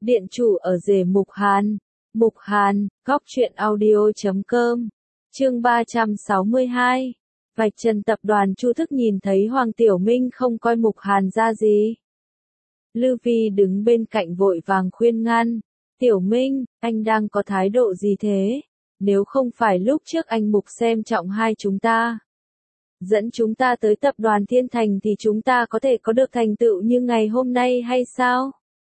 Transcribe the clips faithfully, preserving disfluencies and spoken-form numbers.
Điện chủ ở rể Mục Hàn. Mục Hàn, góc truyện audio.com. Chương ba trăm sáu mươi hai. Vạch trần tập đoàn Chu Thức nhìn thấy Hoàng Tiểu Minh không coi Mục Hàn ra gì. Lư Vi đứng bên cạnh vội vàng khuyên ngăn. Tiểu Minh, anh đang có thái độ gì thế? Nếu không phải lúc trước anh Mục xem trọng hai chúng ta, dẫn chúng ta tới tập đoàn Thiên Thành thì chúng ta có thể có được thành tựu như ngày hôm nay hay sao?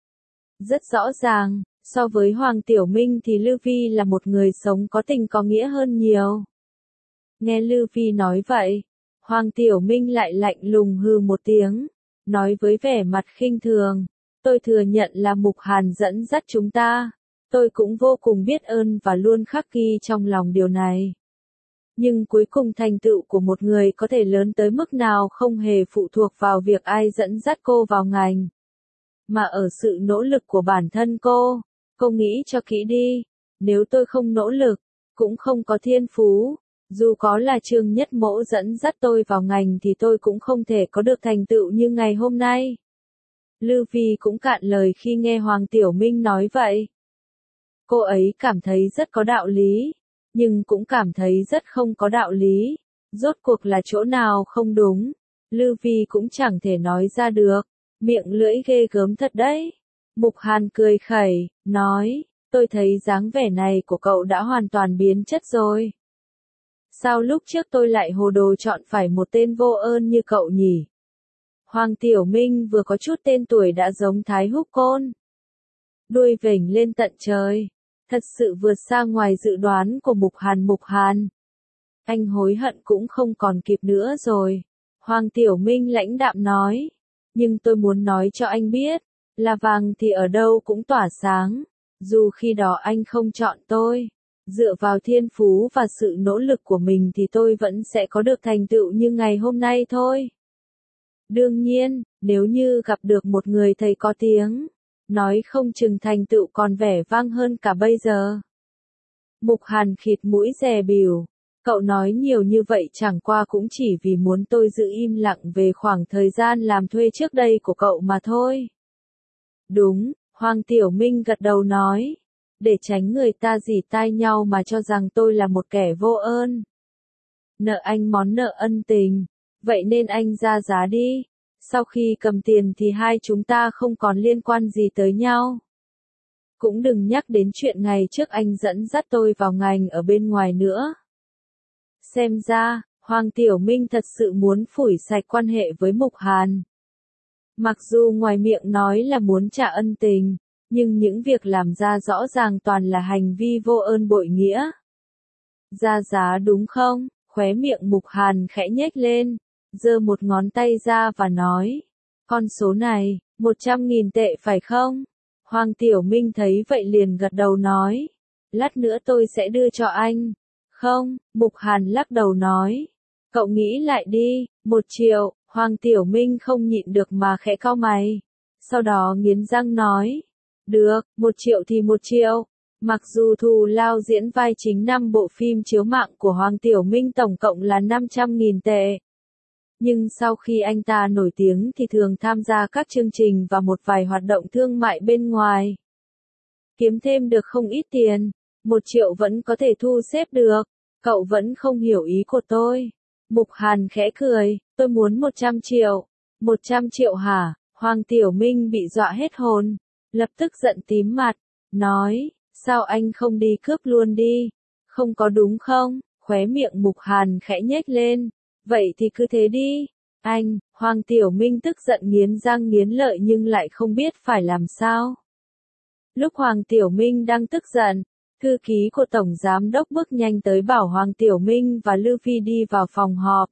Rất rõ ràng, so với Hoàng Tiểu Minh thì Lư Vi là một người sống có tình có nghĩa hơn nhiều. Nghe Lư Vi nói vậy, Hoàng Tiểu Minh lại lạnh lùng hừ một tiếng, nói với vẻ mặt khinh thường, tôi thừa nhận là Mục Hàn dẫn dắt chúng ta, tôi cũng vô cùng biết ơn và luôn khắc ghi trong lòng điều này. Nhưng cuối cùng thành tựu của một người có thể lớn tới mức nào không hề phụ thuộc vào việc ai dẫn dắt cô vào ngành, mà ở sự nỗ lực của bản thân cô. Cô nghĩ cho kỹ đi, nếu tôi không nỗ lực, cũng không có thiên phú, dù có là Trương Nhất Mỗ dẫn dắt tôi vào ngành thì tôi cũng không thể có được thành tựu như ngày hôm nay. Lư Vi cũng cạn lời khi nghe Hoàng Tiểu Minh nói vậy. Cô ấy cảm thấy rất có đạo lý, nhưng cũng cảm thấy rất không có đạo lý. Rốt cuộc là chỗ nào không đúng, Lư Vi cũng chẳng thể nói ra được, miệng lưỡi ghê gớm thật đấy. Mục Hàn cười khẩy, nói, tôi thấy dáng vẻ này của cậu đã hoàn toàn biến chất rồi. Sao lúc trước tôi lại hồ đồ chọn phải một tên vô ơn như cậu nhỉ? Hoàng Tiểu Minh vừa có chút tên tuổi đã giống Thái Húc Côn, đuôi vểnh lên tận trời, thật sự vượt xa ngoài dự đoán của Mục Hàn. Mục Hàn, anh hối hận cũng không còn kịp nữa rồi. Hoàng Tiểu Minh lãnh đạm nói, nhưng tôi muốn nói cho anh biết, là vàng thì ở đâu cũng tỏa sáng, dù khi đó anh không chọn tôi, dựa vào thiên phú và sự nỗ lực của mình thì tôi vẫn sẽ có được thành tựu như ngày hôm nay thôi. Đương nhiên, nếu như gặp được một người thầy có tiếng, nói không chừng thành tựu còn vẻ vang hơn cả bây giờ. Mục Hàn khịt mũi dè bỉu, cậu nói nhiều như vậy chẳng qua cũng chỉ vì muốn tôi giữ im lặng về khoảng thời gian làm thuê trước đây của cậu mà thôi. Đúng, Hoàng Tiểu Minh gật đầu nói, để tránh người ta rỉ tai nhau mà cho rằng tôi là một kẻ vô ơn. Nợ anh món nợ ân tình, vậy nên anh ra giá đi, sau khi cầm tiền thì hai chúng ta không còn liên quan gì tới nhau. Cũng đừng nhắc đến chuyện ngày trước anh dẫn dắt tôi vào ngành ở bên ngoài nữa. Xem ra, Hoàng Tiểu Minh thật sự muốn phủi sạch quan hệ với Mục Hàn. Mặc dù ngoài miệng nói là muốn trả ân tình, nhưng những việc làm ra rõ ràng toàn là hành vi vô ơn bội nghĩa. Ra giá đúng không? Khóe miệng Mục Hàn khẽ nhếch lên, giơ một ngón tay ra và nói, con số này, một trăm nghìn tệ phải không? Hoàng Tiểu Minh thấy vậy liền gật đầu nói, lát nữa tôi sẽ đưa cho anh. Không, Mục Hàn lắc đầu nói, cậu nghĩ lại đi, một triệu. Hoàng Tiểu Minh không nhịn được mà khẽ cau mày, sau đó nghiến răng nói, được, một triệu thì một triệu. Mặc dù thù lao diễn vai chính năm bộ phim chiếu mạng của Hoàng Tiểu Minh tổng cộng là năm trăm nghìn tệ. Nhưng sau khi anh ta nổi tiếng thì thường tham gia các chương trình và một vài hoạt động thương mại bên ngoài, kiếm thêm được không ít tiền, một triệu vẫn có thể thu xếp được, cậu vẫn không hiểu ý của tôi. Mục Hàn khẽ cười, tôi muốn một trăm triệu. một trăm triệu hả? Hoàng Tiểu Minh bị dọa hết hồn, lập tức giận tím mặt, nói, sao anh không đi cướp luôn đi? Không có đúng không? Khóe miệng Mục Hàn khẽ nhếch lên, vậy thì cứ thế đi. Anh, Hoàng Tiểu Minh tức giận nghiến răng nghiến lợi nhưng lại không biết phải làm sao. Lúc Hoàng Tiểu Minh đang tức giận, thư ký của Tổng Giám Đốc bước nhanh tới bảo Hoàng Tiểu Minh và Lư Vi đi vào phòng họp,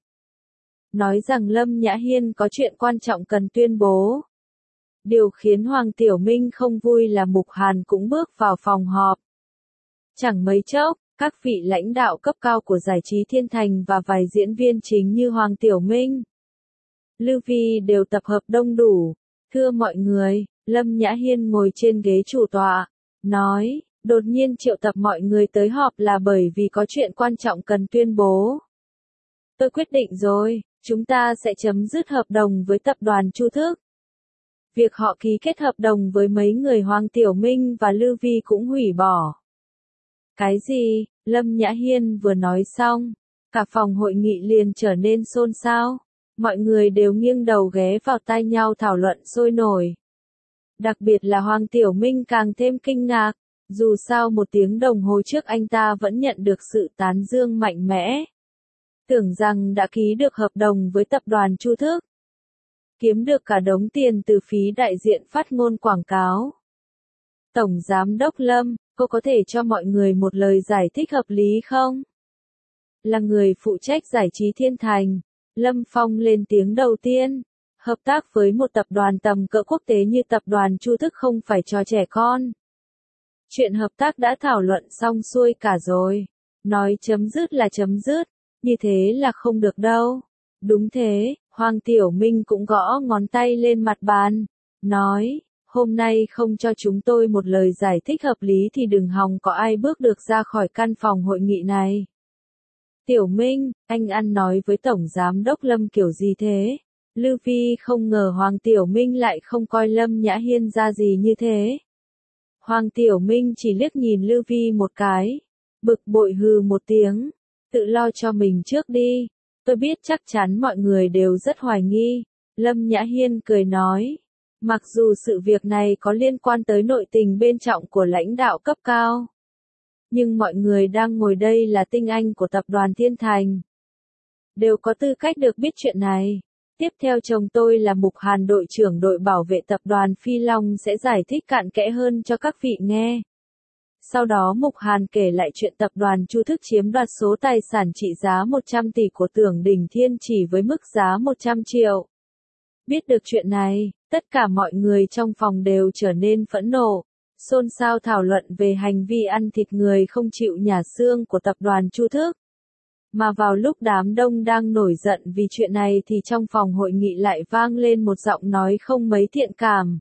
nói rằng Lâm Nhã Hiên có chuyện quan trọng cần tuyên bố. Điều khiến Hoàng Tiểu Minh không vui là Mục Hàn cũng bước vào phòng họp. Chẳng mấy chốc, các vị lãnh đạo cấp cao của giải trí Thiên Thành và vài diễn viên chính như Hoàng Tiểu Minh, Lư Vi đều tập hợp đông đủ. Thưa mọi người, Lâm Nhã Hiên ngồi trên ghế chủ tọa, nói, đột nhiên triệu tập mọi người tới họp là bởi vì có chuyện quan trọng cần tuyên bố. Tôi quyết định rồi, chúng ta sẽ chấm dứt hợp đồng với tập đoàn Chu Thức. Việc họ ký kết hợp đồng với mấy người Hoàng Tiểu Minh và Lưu Vi cũng hủy bỏ. Cái gì? Lâm Nhã Hiên vừa nói xong, cả phòng hội nghị liền trở nên xôn xao. Mọi người đều nghiêng đầu ghé vào tai nhau thảo luận sôi nổi. Đặc biệt là Hoàng Tiểu Minh càng thêm kinh ngạc, dù sao một tiếng đồng hồ trước anh ta vẫn nhận được sự tán dương mạnh mẽ. Tưởng rằng đã ký được hợp đồng với tập đoàn Chu Thức. Kiếm được cả đống tiền từ phí đại diện phát ngôn quảng cáo. Tổng Giám đốc Lâm, cô có thể cho mọi người một lời giải thích hợp lý không? Là người phụ trách giải trí Thiên Thành, Lâm Phong lên tiếng đầu tiên. Hợp tác với một tập đoàn tầm cỡ quốc tế như tập đoàn Chu Thức không phải trò trẻ con. Chuyện hợp tác đã thảo luận xong xuôi cả rồi. Nói chấm dứt là chấm dứt, như thế là không được đâu. Đúng thế, Hoàng Tiểu Minh cũng gõ ngón tay lên mặt bàn, nói, hôm nay không cho chúng tôi một lời giải thích hợp lý thì đừng hòng có ai bước được ra khỏi căn phòng hội nghị này. Tiểu Minh, anh ăn nói với Tổng Giám đốc Lâm kiểu gì thế? Lưu Vi không ngờ Hoàng Tiểu Minh lại không coi Lâm Nhã Hiên ra gì như thế. Hoàng Tiểu Minh chỉ liếc nhìn Lưu Vi một cái, bực bội hừ một tiếng, tự lo cho mình trước đi, tôi biết chắc chắn mọi người đều rất hoài nghi. Lâm Nhã Hiên cười nói, mặc dù sự việc này có liên quan tới nội tình bên trọng của lãnh đạo cấp cao, nhưng mọi người đang ngồi đây là tinh anh của tập đoàn Thiên Thành, đều có tư cách được biết chuyện này. Tiếp theo chồng tôi là Mục Hàn, đội trưởng đội bảo vệ tập đoàn Phi Long, sẽ giải thích cặn kẽ hơn cho các vị nghe. Sau đó Mục Hàn kể lại chuyện tập đoàn Chu Thức chiếm đoạt số tài sản trị giá một trăm tỷ của Tưởng Đình Thiên chỉ với mức giá một trăm triệu. Biết được chuyện này, tất cả mọi người trong phòng đều trở nên phẫn nộ, xôn xao thảo luận về hành vi ăn thịt người không chịu nhả xương của tập đoàn Chu Thức. Mà vào lúc đám đông đang nổi giận vì chuyện này thì trong phòng hội nghị lại vang lên một giọng nói không mấy thiện cảm.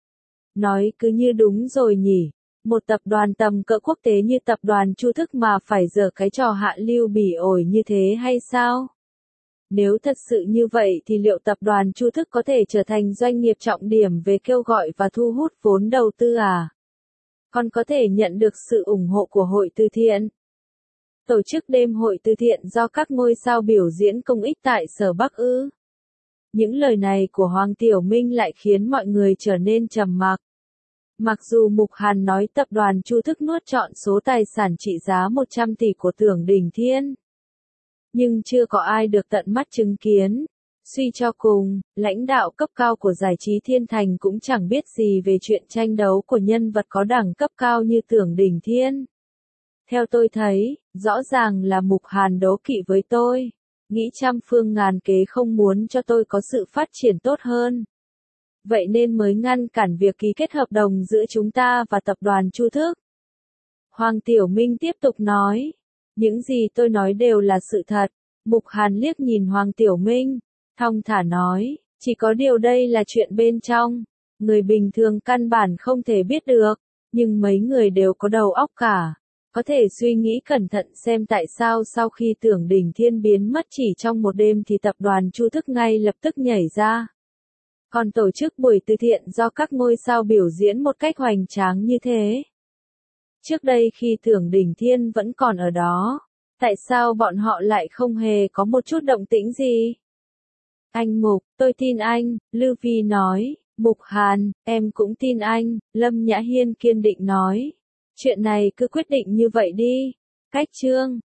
Nói cứ như đúng rồi nhỉ, một tập đoàn tầm cỡ quốc tế như tập đoàn Chu Thức mà phải giở cái trò hạ lưu bỉ ổi như thế hay sao? Nếu thật sự như vậy thì liệu tập đoàn Chu Thức có thể trở thành doanh nghiệp trọng điểm về kêu gọi và thu hút vốn đầu tư à? Còn có thể nhận được sự ủng hộ của hội từ thiện? Tổ chức đêm hội từ thiện do các ngôi sao biểu diễn công ích tại Sở Bắc ư? Những lời này của Hoàng Tiểu Minh lại khiến mọi người trở nên trầm mặc. Mặc dù Mục Hàn nói tập đoàn Chu Thức nuốt trọn số tài sản trị giá một trăm tỷ của Tưởng Đình Thiên, nhưng chưa có ai được tận mắt chứng kiến. Suy cho cùng, lãnh đạo cấp cao của giải trí Thiên Thành cũng chẳng biết gì về chuyện tranh đấu của nhân vật có đẳng cấp cao như Tưởng Đình Thiên. Theo tôi thấy, rõ ràng là Mục Hàn đố kỵ với tôi, nghĩ trăm phương ngàn kế không muốn cho tôi có sự phát triển tốt hơn. Vậy nên mới ngăn cản việc ký kết hợp đồng giữa chúng ta và tập đoàn Chu Thức. Hoàng Tiểu Minh tiếp tục nói, những gì tôi nói đều là sự thật. Mục Hàn liếc nhìn Hoàng Tiểu Minh, thong thả nói, chỉ có điều đây là chuyện bên trong, người bình thường căn bản không thể biết được, nhưng mấy người đều có đầu óc cả. Có thể suy nghĩ cẩn thận xem tại sao sau khi Tưởng Đình Thiên biến mất chỉ trong một đêm thì tập đoàn Chu Thức ngay lập tức nhảy ra. Còn tổ chức buổi từ thiện do các ngôi sao biểu diễn một cách hoành tráng như thế. Trước đây khi Tưởng Đình Thiên vẫn còn ở đó, tại sao bọn họ lại không hề có một chút động tĩnh gì? Anh Mục, tôi tin anh, Lưu Vi nói. Mục Hàn, em cũng tin anh, Lâm Nhã Hiên kiên định nói. Chuyện này cứ quyết định như vậy đi. Cách chương